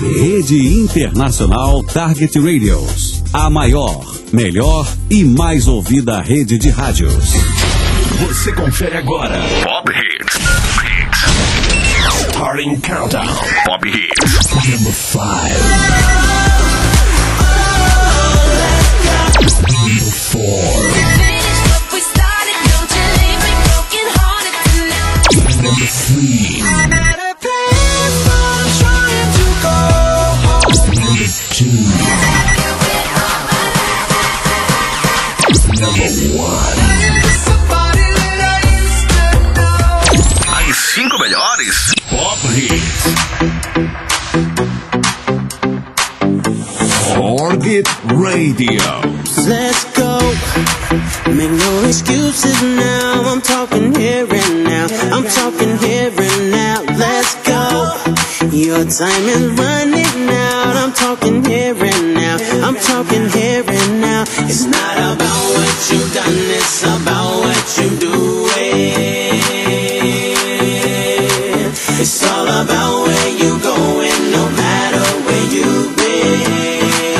Rede Internacional Target Radios. A maior, melhor e mais ouvida rede de rádios. Você confere agora Pop Hits. Starting Countdown. Pop Hits. Number 5. Number 4. Number 3. Number 2. Number 1. As 5 melhores Pop Hits. Target Radio. Let's go. Make no excuses now. I'm talking here and now. I'm talking here and now. Let's go. Your time is running out. I'm talking here and now. I'm talking here and now. It's not about what you've done, it's about what you doing. It's all about where you going, no matter where you've been.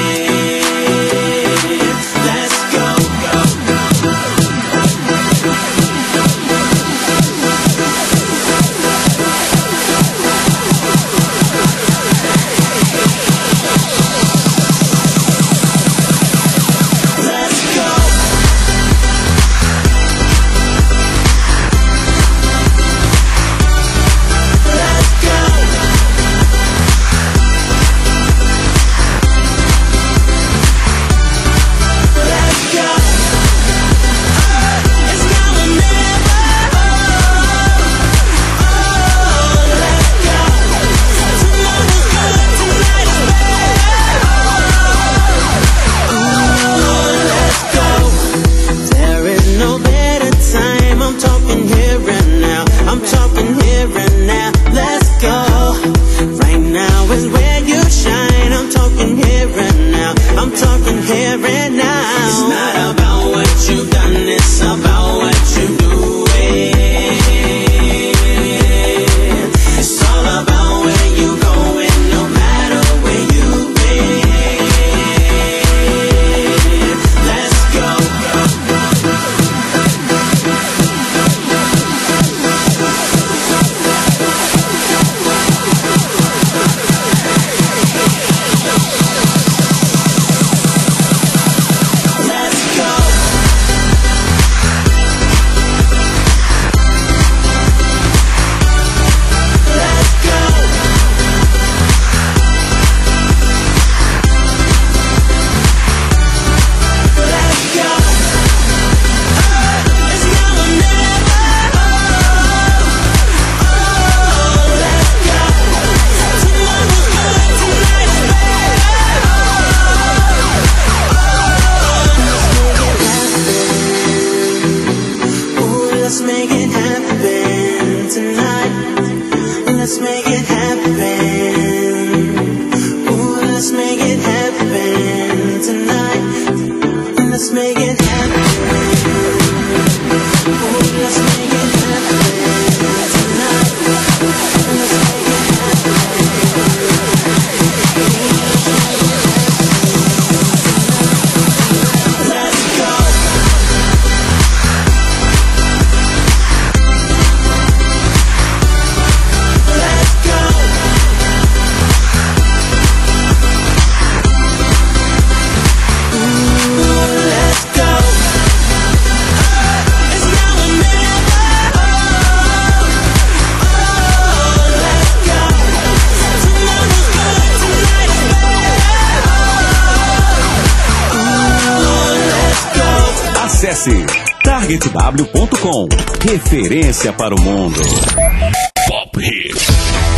Acesse targetw.com. Referência para o mundo. Pop Hits.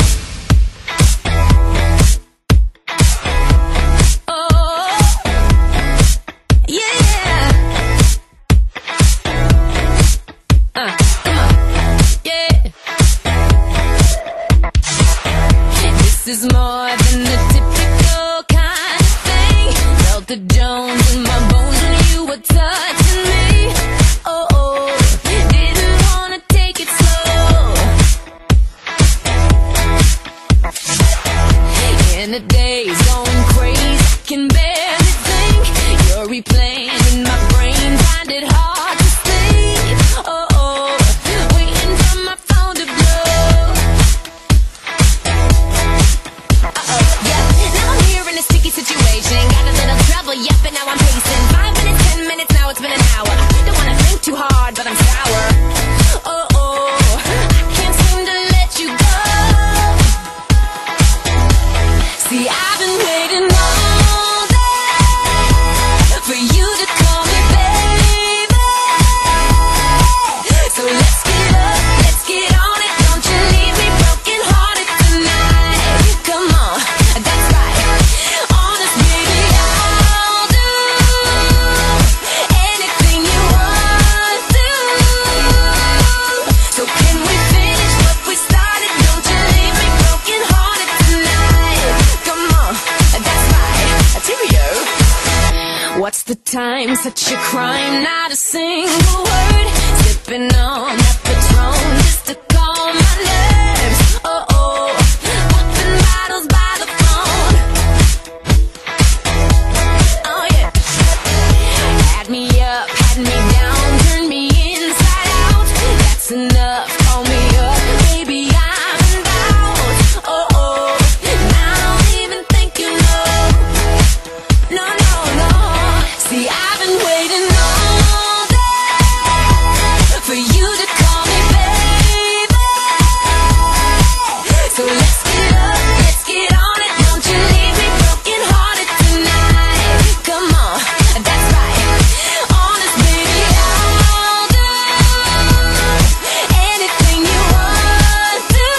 This is more than the typical kind of thing. Felt the Jones in my bones when you were touching me. Oh, didn't wanna take it slow. the day's going crazy, can barely think. You're replaying in my brain, find it hard to sleep. Oh, waiting for my phone to blow. Yeah, now I'm here in a sticky situation. Got a little trouble, yep, and now I'm pacing. 5 minutes, 10 minutes, now it's been an hour. Don't wanna think too hard, but I'm sour. I can't seem to let you go. See, I've been waiting all day for you to call me baby. So let's get up, let's get on it. Don't you leave me broken hearted tonight. Come on, that's right. Honest, baby, I'll do anything you want to. So can we finish what we started? Don't you leave me broken hearted tonight. Come on, that's right. Cheerio. What's the time? Such a crime, not a single word. Sipping on that Patron just to calm my nerves. Popping bottles by the phone. Oh yeah. Had me up, had me down, turned me inside out. That's enough, call me up, baby, I'm in doubt. Now I don't even think you know. No. See, I've been waiting all day for you to call me baby. So let's get up, let's get on it. Don't you leave me broken hearted tonight. Come on, that's right. Honest, baby, I'll do anything you want to.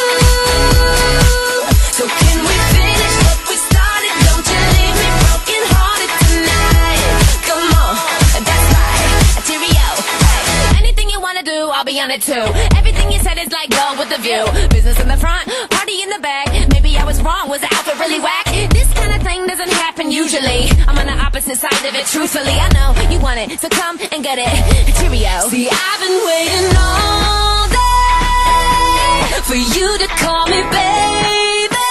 So can we finish what we started? Don't you leave me broken hearted tonight. Come on, that's right. Cheerio. Hey, anything you wanna do, I'll be on it too. Everything you said is like go with the view. Business in the front, party in the back. Maybe I was wrong, was the outfit really whack? This kind of thing doesn't happen usually. I'm on the opposite side of it, truthfully. I know you want it, so come and get it. Cheerio. See, I've been waiting all day for you to call me baby.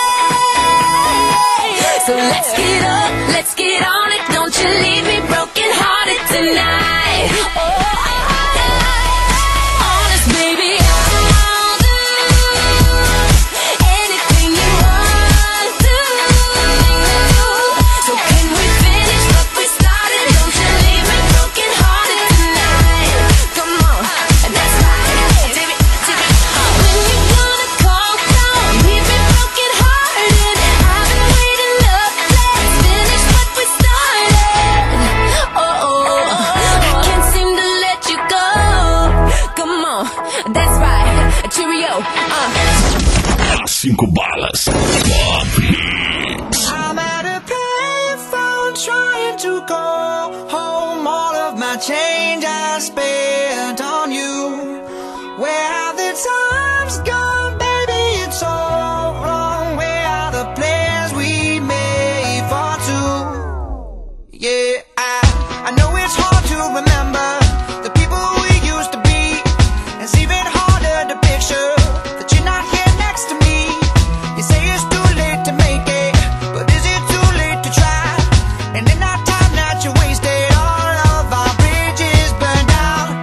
So let's get up, let's get on it. Don't you leave me broken hearted tonight. Honest, baby, I'll do anything you want to. So can we finish what we started? Don't you leave me broken hearted tonight. Come on, that's right. When you gonna call down, leave me broken hearted. I've been waiting up, let's finish what we started. I can't seem to let you go. Come on, that's right. Cheerio. As 5 balas. Pop Hits. I'm at a payphone trying to call home. All of my change I spent on you. Where have the times gone, baby? It's all wrong. Where are the plans we made for two? Yeah, I know it's hard to remember the people we used to be. It's even harder to picture that you're not here next to me. You say it's too late to make it, but is it too late to try? And in that time that you wasted, all of our bridges burned down.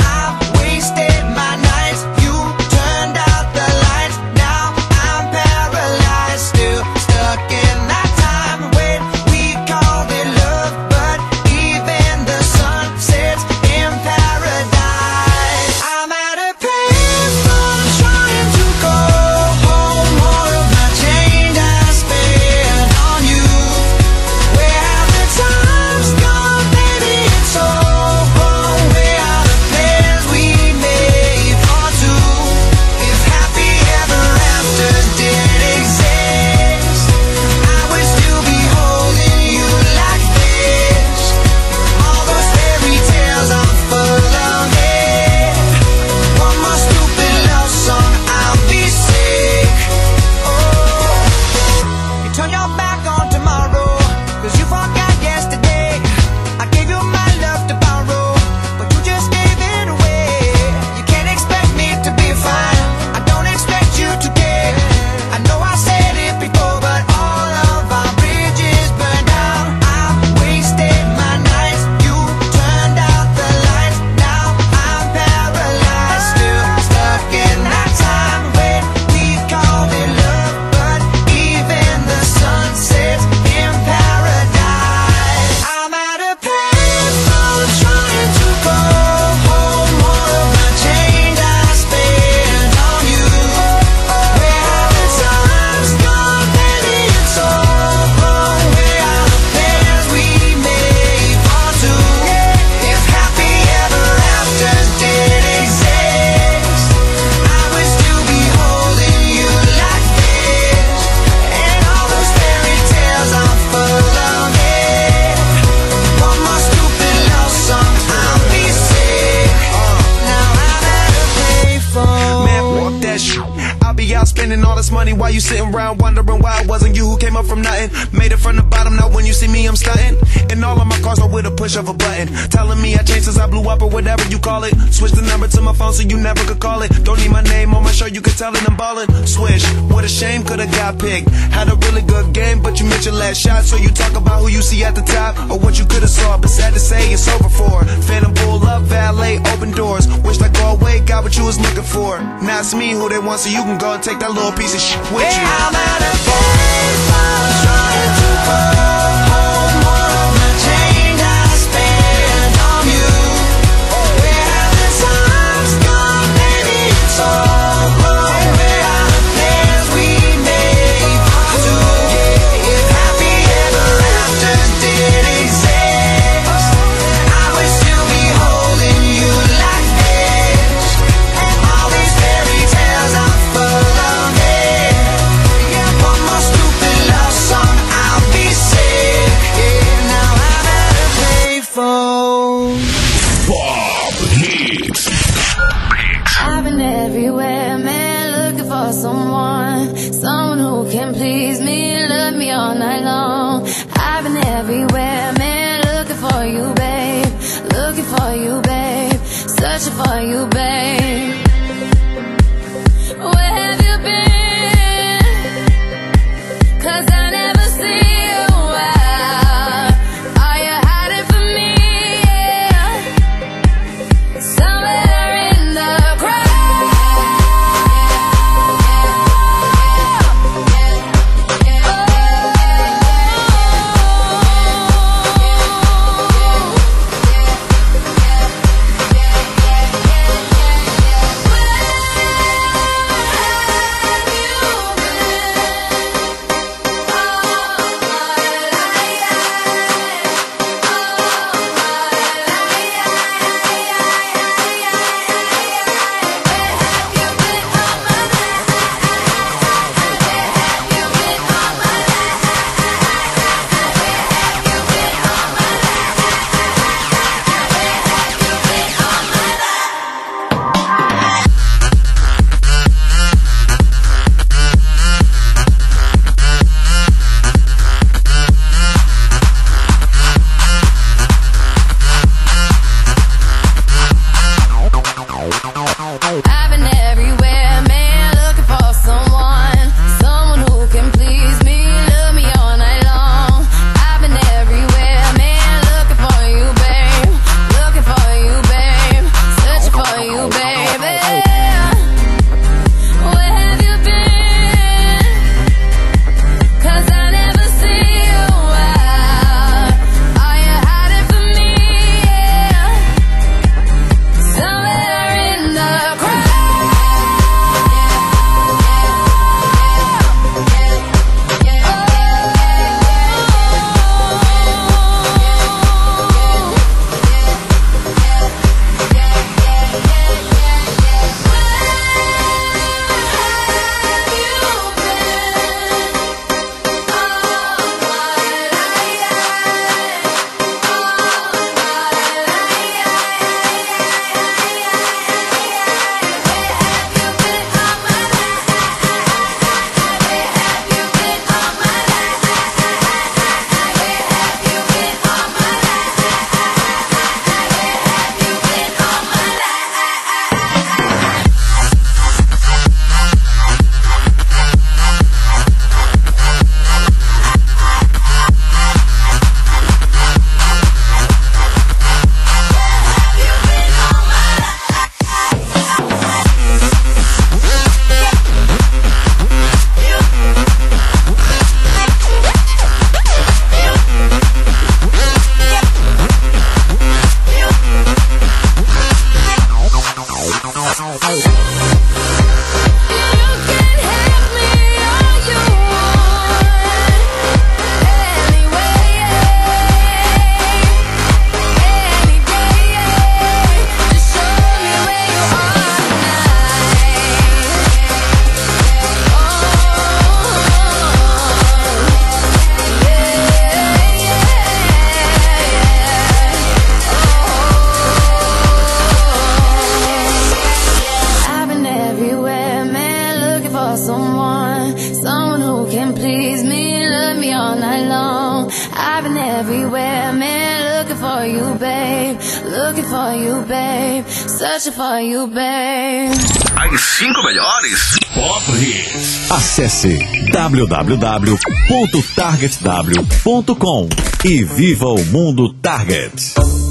spending all this money while you sitting around wondering why it wasn't you who came up from nothing. Made it from the bottom, now when you see me I'm stunting. And all of my cars are with a push of a button, telling me I changed since I blew up or whatever you call it. Switch the number to my phone so you never could call it. Don't need my name on my show, you could tell it I'm ballin'. Swish, what a shame, could've got picked. Had a really good game, but you missed your last shot. So you talk about who you see at the top or what you could've saw, but sad to say it's over for. Phantom pull up, valet, open doors. Wished I go away, got what you was looking for. Now it's me who they want, so you can go and take that little piece of shit with you. I'm at a payphone trying to call home all of my change I spent on you. Where have the times gone, baby? It's all wrong. Where are the plans we made for two? If happy ever after did exist, I would still be holding you like this. And all these fairy tales are full of it. Yeah, one more stupid love song, I'll be sick. Yeah, now I'm at a payphone. Pop Hits. I've been everywhere, man, looking for someone who can please me, love me all night long. I've been everywhere, man, looking for you, babe, searching for you, babe. Where have you been? 'Cause I never see you out. Are you hiding from me? Yeah. Somewhere in the crowd. want someone who can please me, love me all night long. I've been everywhere, man, looking for you, babe. Looking for you, babe. Searching for you, babe. As 5 melhores Pop Hits. Acesse www.targetw.com e viva o mundo Target.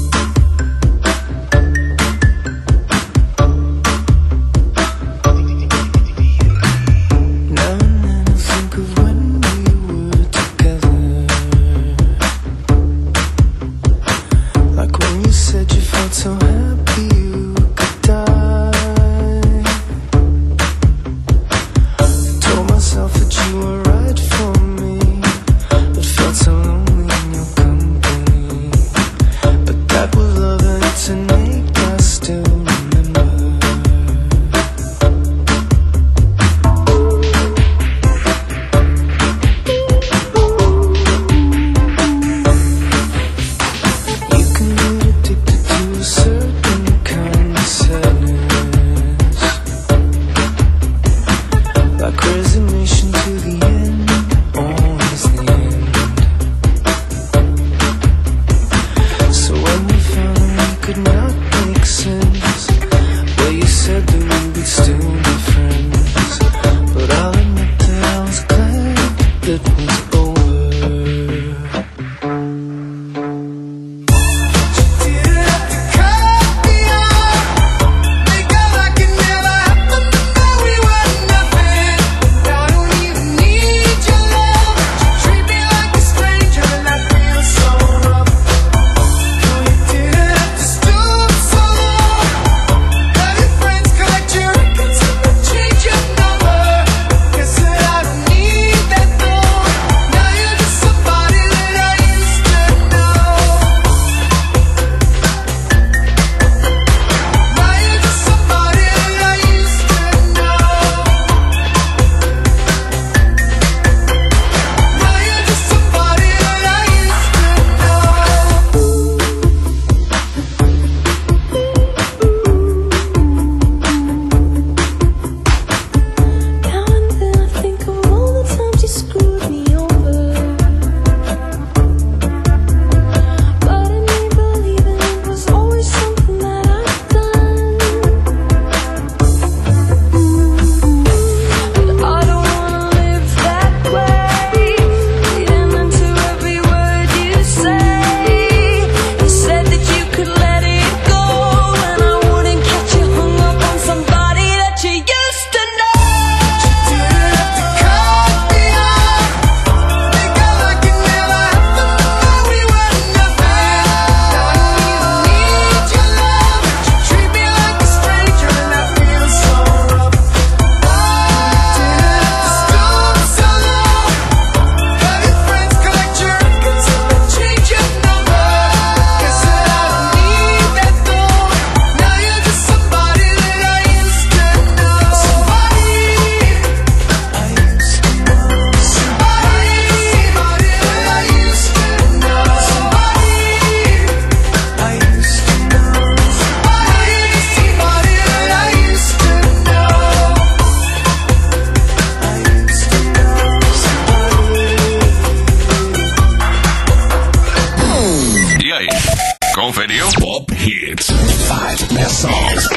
Conferiu? Pop Hits. 5 best songs.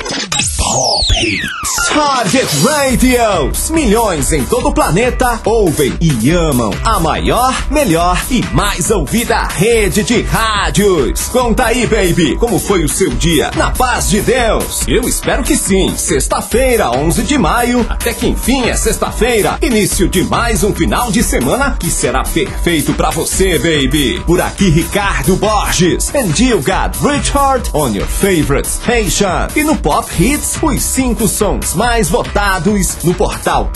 Pop Hits. Target Radios. Milhões em todo o planeta ouvem e amam a maior, melhor e mais ouvida rede de rádios. Conta aí, baby, como foi o seu dia? Na paz de Deus? Eu espero que sim. Sexta-feira, 11 de maio, até que enfim é sexta-feira. Início de mais um final de semana que será perfeito pra você, baby. Por aqui, Ricardo Borges. And you got Richard on your favorite station. E no Pop Hits, os 5 sons mais votados no portal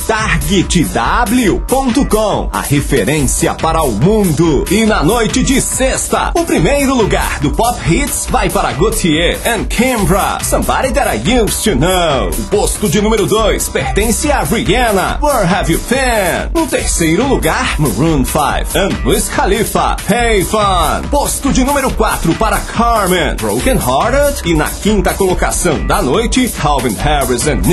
targetw.com, a referência para o mundo. E na noite de sexta, o primeiro lugar do Pop Hits vai para Gautier and Kimbra, Somebody That I Used to Know. O posto de número 2 pertence a Rihanna, Where Have You Been? No terceiro lugar, Maroon 5 and Wiz Khalifa, Hey Fun. Posto de número 4 para Carmen, Broken Hearted. E na quinta colocação da noite, Calvin Harris and Neo,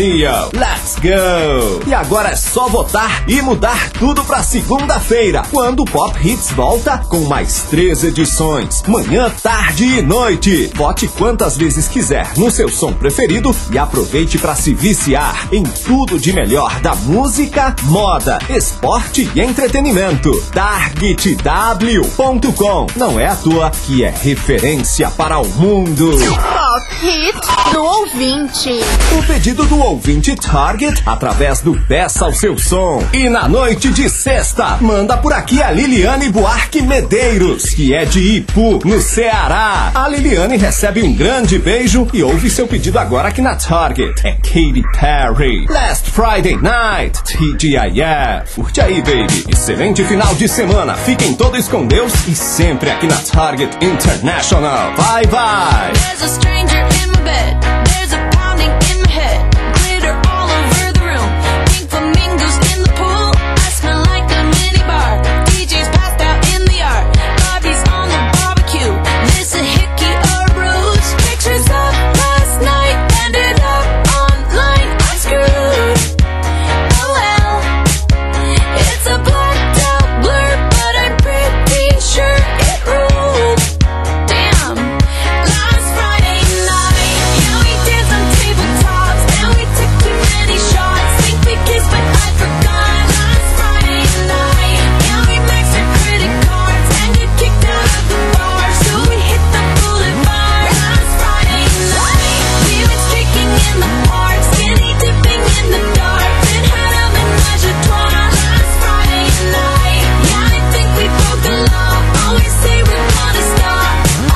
Let's go! E agora é só votar e mudar tudo pra segunda-feira, quando o Pop Hits volta com mais 3 edições, manhã, tarde e noite. Vote quantas vezes quiser no seu som preferido e aproveite pra se viciar em tudo de melhor da música, moda, esporte e entretenimento. TargetW.com. Não é à toa que é referência para o mundo. Pop Hit do ouvinte. O pedido do ouvinte Target através do Peça o Seu Som. E na noite de sexta, manda por aqui a Liliane Buarque Medeiros, que é de Ipu, no Ceará. A Liliane recebe um grande beijo e ouve seu pedido agora aqui na Target. É Katy Perry, Last Friday Night, TGIF. Curte aí, baby. Excelente final de semana. Fiquem todos com Deus e sempre aqui na Target International. Bye, bye. There's a stranger in my bed. There's a pounding in my head. Glitter all over the room. Pink flamingos in the pool. I smell like a mini bar. DJ's passed out in the yard. Bobby's on the barbecue. This a hickey or ruse. Pictures of last night ended up online. I'm screwed. Oh well. It's a blacked out blur, but I'm pretty sure it ruled. Damn. Last Friday night, yeah, we danced on tabletops. Now we took too many shots. Think we kissed, but I forgot. Last Friday night, yeah, we maxed our credit cards and got kicked out of the bar, so we hit the boulevard. Last Friday night, we went streaking in the park, skinny dipping in the dark, then had a menage a trois. Last Friday night, yeah, I think we broke the law. Always say we're gonna stop.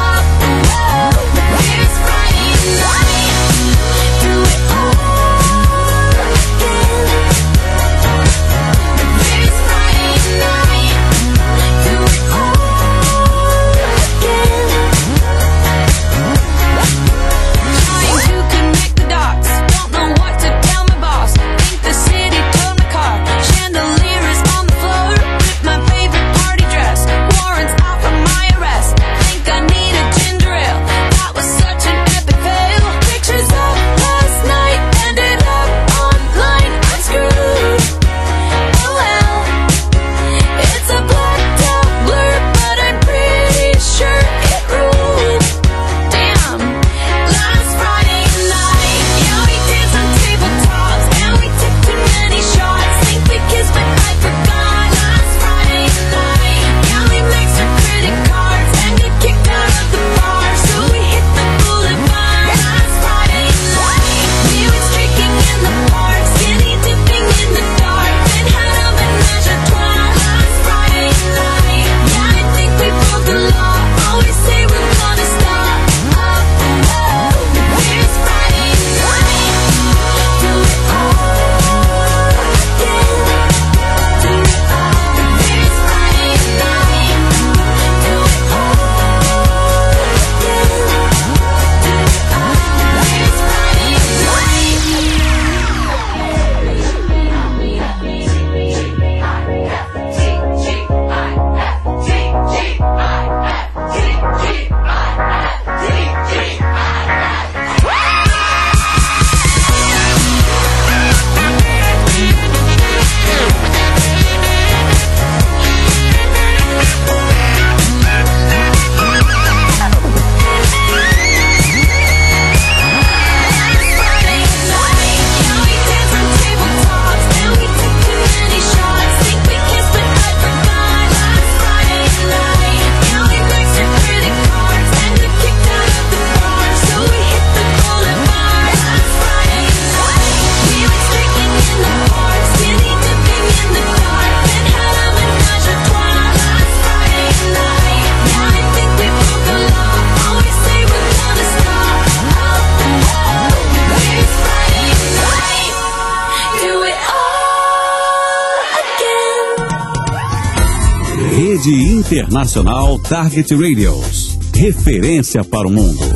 Here's Friday night, do it all again. Here's Friday night, do it all again. Trying to connect the dots, don't know what to tell my boss. Think the city towed my car, chandelier is on the floor. With my favorite party dress, warrants out for my arrest. Think I need a ginger ale, that was such an epic fail. Pictures of last night ended up online. I'm screwed. Oh well, it's a blacked out blur, but I'm pretty sure it ruled. Damn. Last Friday night, yeah, we danced on tabletops. Now we took too many shots. Think we kissed, but I forgot. Last Friday night, yeah, we maxed our credit cards and got kicked out of the bar, so we hit the boulevard. Last Friday night, we went streaking in the park, skinny dipping in the dark, then had a menage a trois. Last Friday night, yeah, I think we broke the law. Always say we're gonna stop. Here's Friday night, do it all again. Here's Friday night, do it all Rede Internacional Target Radios. Referência para o mundo.